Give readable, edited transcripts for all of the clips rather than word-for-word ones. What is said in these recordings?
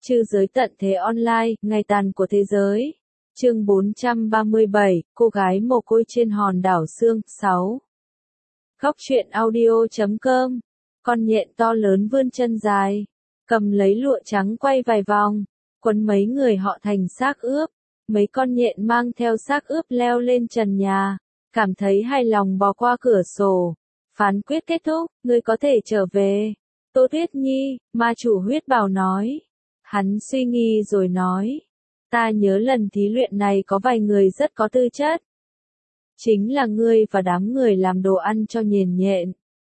Trư giới tận thế online, ngày tàn của thế giới. Chương 437, cô gái mồ côi trên hòn đảo xương, 6. Góc truyện audio.com. Con nhện to lớn vươn chân dài, cầm lấy lụa trắng quay vài vòng, quấn mấy người họ thành xác ướp. Mấy con nhện mang theo xác ướp leo lên trần nhà, cảm thấy hài lòng bò qua cửa sổ. Phán quyết kết thúc, ngươi có thể trở về. Tô Tuyết Nhi, ma chủ huyết bào nói. Hắn suy nghĩ rồi nói, ta nhớ lần thí luyện này có vài người rất có tư chất. Chính là ngươi và đám người làm đồ ăn cho nhện nhện.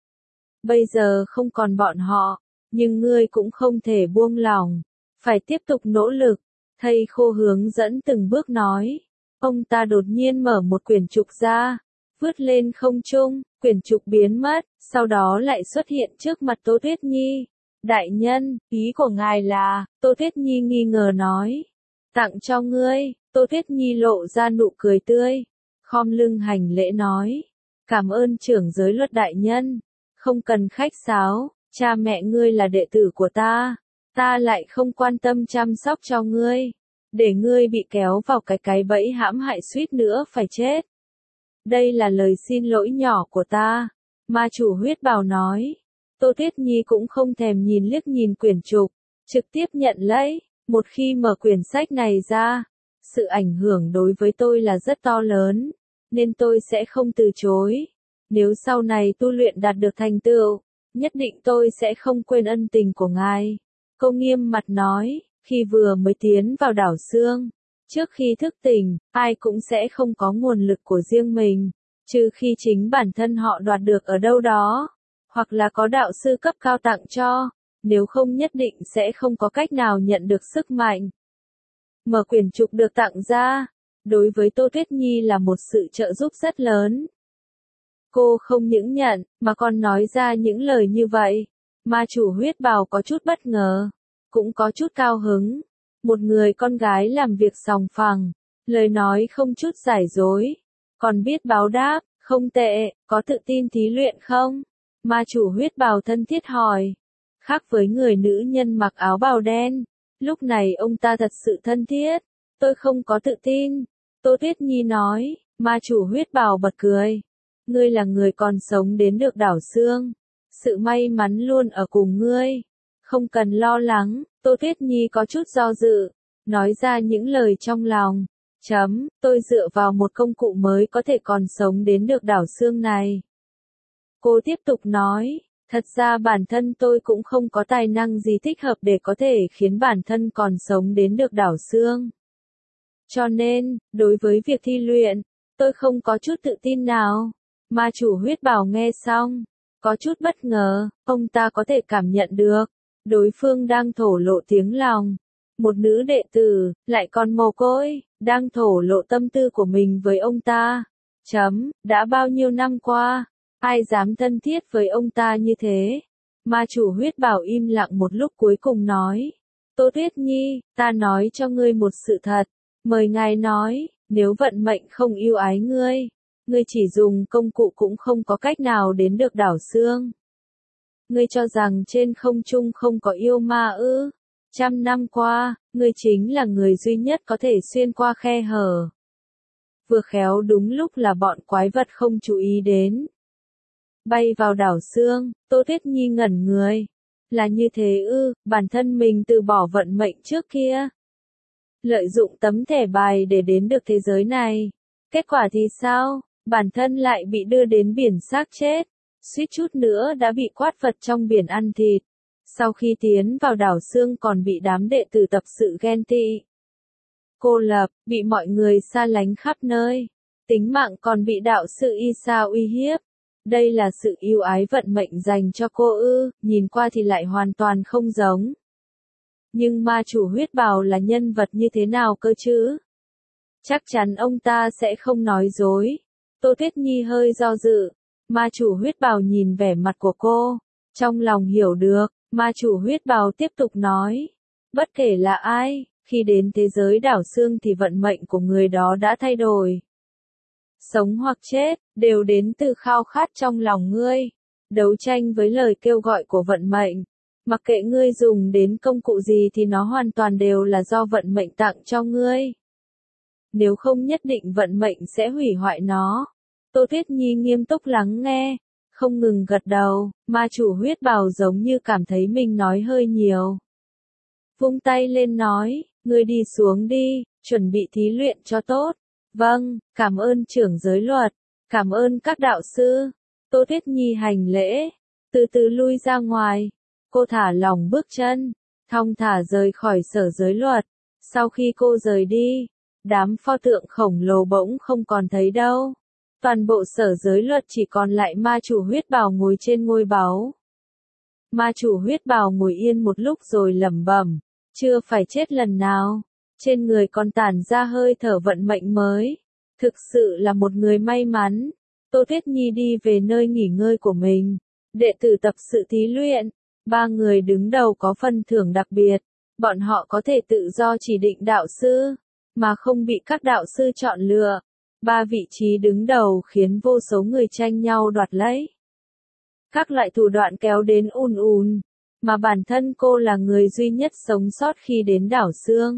Bây giờ không còn bọn họ, nhưng ngươi cũng không thể buông lỏng, phải tiếp tục nỗ lực. Thầy khô hướng dẫn từng bước nói. Ông ta đột nhiên mở một quyển trục ra, vứt lên không trung, quyển trục biến mất, sau đó lại xuất hiện trước mặt Tô Tuyết Nhi. Đại nhân, ý của ngài là, Tô Tuyết Nhi nghi ngờ nói. Tặng cho ngươi, Tô Tuyết Nhi lộ ra nụ cười tươi, khom lưng hành lễ nói. Cảm ơn trưởng giới luật đại nhân, không cần khách sáo, cha mẹ ngươi là đệ tử của ta lại không quan tâm chăm sóc cho ngươi, để ngươi bị kéo vào cái bẫy hãm hại suýt nữa phải chết. Đây là lời xin lỗi nhỏ của ta, ma chủ huyết bào nói. Tô Tuyết Nhi cũng không thèm nhìn liếc nhìn quyển trục, trực tiếp nhận lấy. Một khi mở quyển sách này ra, sự ảnh hưởng đối với tôi là rất to lớn, nên tôi sẽ không từ chối. Nếu sau này tu luyện đạt được thành tựu, nhất định tôi sẽ không quên ân tình của ngài. Cô nghiêm mặt nói, khi vừa mới tiến vào đảo xương, trước khi thức tỉnh, ai cũng sẽ không có nguồn lực của riêng mình, trừ khi chính bản thân họ đoạt được ở đâu đó, hoặc là có đạo sư cấp cao tặng cho, nếu không nhất định sẽ không có cách nào nhận được sức mạnh. Mở quyển trục được tặng ra, đối với Tô Tuyết Nhi là một sự trợ giúp rất lớn. Cô không những nhận, mà còn nói ra những lời như vậy. Ma chủ huyết bào có chút bất ngờ, cũng có chút cao hứng. Một người con gái làm việc sòng phẳng, lời nói không chút giải dối, còn biết báo đáp, không tệ, có tự tin thí luyện không? Ma chủ huyết bào thân thiết hỏi. Khác với người nữ nhân mặc áo bào đen, lúc này ông ta thật sự thân thiết. Tôi không có tự tin, Tô Tuyết Nhi nói. Ma chủ huyết bào bật cười. Ngươi là người còn sống đến được đảo xương, sự may mắn luôn ở cùng ngươi. Không cần lo lắng, Tô Tuyết Nhi có chút do dự, nói ra những lời trong lòng. Tôi dựa vào một công cụ mới có thể còn sống đến được đảo xương này. Cô tiếp tục nói, thật ra bản thân tôi cũng không có tài năng gì thích hợp để có thể khiến bản thân còn sống đến được đảo xương. Cho nên, đối với việc thi luyện, tôi không có chút tự tin nào. Ma chủ huyết bào nghe xong, có chút bất ngờ, ông ta có thể cảm nhận được, đối phương đang thổ lộ tiếng lòng. Một nữ đệ tử, lại còn mồ côi, đang thổ lộ tâm tư của mình với ông ta. Đã bao nhiêu năm qua, ai dám thân thiết với ông ta như thế? Ma chủ huyết bào im lặng một lúc cuối cùng nói. Tô Tuyết Nhi, ta nói cho ngươi một sự thật, mời ngài nói, nếu vận mệnh không yêu ái ngươi, ngươi chỉ dùng công cụ cũng không có cách nào đến được đảo xương. Ngươi cho rằng trên không trung không có yêu ma ư? 100 năm qua, ngươi chính là người duy nhất có thể xuyên qua khe hở. Vừa khéo đúng lúc là bọn quái vật không chú ý đến. Bay vào đảo xương, Tô Tuyết Nhi ngẩn người. Là như thế ư, bản thân mình từ bỏ vận mệnh trước kia. Lợi dụng tấm thẻ bài để đến được thế giới này. Kết quả thì sao? Bản thân lại bị đưa đến biển xác chết, suýt chút nữa đã bị quát vật trong biển ăn thịt. Sau khi tiến vào đảo xương còn bị đám đệ tử tập sự ghen tị, cô lập, bị mọi người xa lánh khắp nơi. Tính mạng còn bị đạo sư Isa uy hiếp. Đây là sự yêu ái vận mệnh dành cho cô ư? Nhìn qua thì lại hoàn toàn không giống. Nhưng ma chủ huyết bào là nhân vật như thế nào cơ chứ? Chắc chắn ông ta sẽ không nói dối. Tô Tuyết Nhi hơi do dự. Ma chủ huyết bào nhìn vẻ mặt của cô, trong lòng hiểu được. Ma chủ huyết bào tiếp tục nói. Bất kể là ai, khi đến thế giới đảo xương thì vận mệnh của người đó đã thay đổi. Sống hoặc chết, đều đến từ khao khát trong lòng ngươi. Đấu tranh với lời kêu gọi của vận mệnh. Mặc kệ ngươi dùng đến công cụ gì thì nó hoàn toàn đều là do vận mệnh tặng cho ngươi. Nếu không nhất định vận mệnh sẽ hủy hoại nó. Tô Tuyết Nhi nghiêm túc lắng nghe, không ngừng gật đầu, ma chủ huyết bào giống như cảm thấy mình nói hơi nhiều. Vung tay lên nói, ngươi đi xuống đi, chuẩn bị thí luyện cho tốt. Vâng, cảm ơn trưởng giới luật, cảm ơn các đạo sư. Tô Tuyết Nhi hành lễ, từ từ lui ra ngoài. Cô thả lỏng bước chân, thong thả rời khỏi sở giới luật. Sau khi cô rời đi, đám pho tượng khổng lồ bỗng không còn thấy đâu. Toàn bộ sở giới luật chỉ còn lại ma chủ huyết bào ngồi trên ngôi báu. Ma chủ huyết bào ngồi yên một lúc rồi lẩm bẩm, chưa phải chết lần nào, trên người còn tản ra hơi thở vận mệnh mới. Thực sự là một người may mắn. Tô Tuyết Nhi đi về nơi nghỉ ngơi của mình. Đệ tử tập sự thí luyện. 3 người đứng đầu có phần thưởng đặc biệt. Bọn họ có thể tự do chỉ định đạo sư, mà không bị các đạo sư chọn lựa. 3 vị trí đứng đầu khiến vô số người tranh nhau đoạt lấy. Các loại thủ đoạn kéo đến ùn ùn, mà bản thân cô là người duy nhất sống sót khi đến đảo Sương.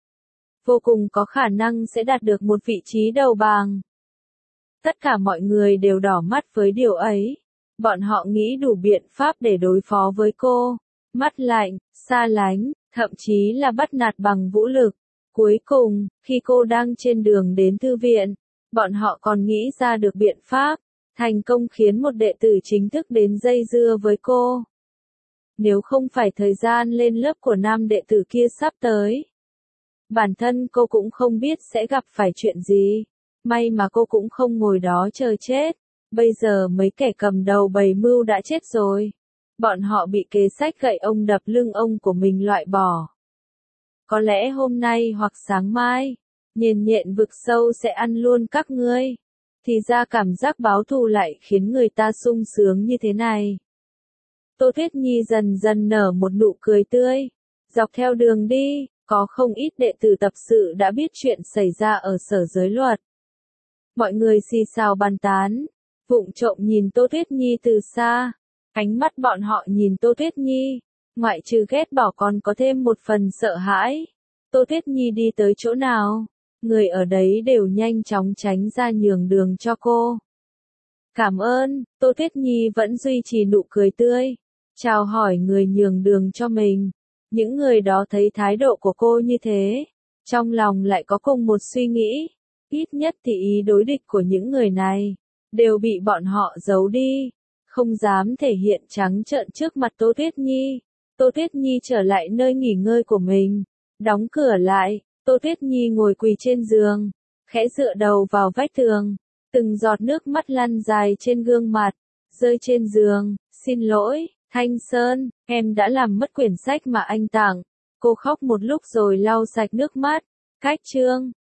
Vô cùng có khả năng sẽ đạt được một vị trí đầu bảng. Tất cả mọi người đều đỏ mắt với điều ấy. Bọn họ nghĩ đủ biện pháp để đối phó với cô. Mắt lạnh, xa lánh, thậm chí là bắt nạt bằng vũ lực. Cuối cùng, khi cô đang trên đường đến thư viện, bọn họ còn nghĩ ra được biện pháp, thành công khiến một đệ tử chính thức đến dây dưa với cô. Nếu không phải thời gian lên lớp của nam đệ tử kia sắp tới, bản thân cô cũng không biết sẽ gặp phải chuyện gì. May mà cô cũng không ngồi đó chờ chết. Bây giờ mấy kẻ cầm đầu bầy mưu đã chết rồi. Bọn họ bị kế sách gậy ông đập lưng ông của mình loại bỏ. Có lẽ hôm nay hoặc sáng mai, nhện nhện vực sâu sẽ ăn luôn các ngươi. Thì ra cảm giác báo thù lại khiến người ta sung sướng như thế này. Tô Tuyết Nhi dần dần nở một nụ cười tươi. Dọc theo đường đi, có không ít đệ tử tập sự đã biết chuyện xảy ra ở sở giới luật. Mọi người xì xào bàn tán, vụng trộm nhìn Tô Tuyết Nhi từ xa. Ánh mắt bọn họ nhìn Tô Tuyết Nhi, ngoại trừ ghét bỏ còn có thêm một phần sợ hãi. Tô Tuyết Nhi đi tới chỗ nào, người ở đấy đều nhanh chóng tránh ra nhường đường cho cô. Cảm ơn, Tô Tuyết Nhi vẫn duy trì nụ cười tươi, chào hỏi người nhường đường cho mình. Những người đó thấy thái độ của cô như thế, trong lòng lại có cùng một suy nghĩ. Ít nhất thì ý đối địch của những người này đều bị bọn họ giấu đi, không dám thể hiện trắng trợn trước mặt Tô Tuyết Nhi. Tô Tuyết Nhi trở lại nơi nghỉ ngơi của mình, đóng cửa lại. Tô Tuyết Nhi ngồi quỳ trên giường, khẽ dựa đầu vào vách tường, từng giọt nước mắt lăn dài trên gương mặt, rơi trên giường. Xin lỗi, Thanh Sơn, em đã làm mất quyển sách mà anh tặng. Cô khóc một lúc rồi lau sạch nước mắt. Cách chương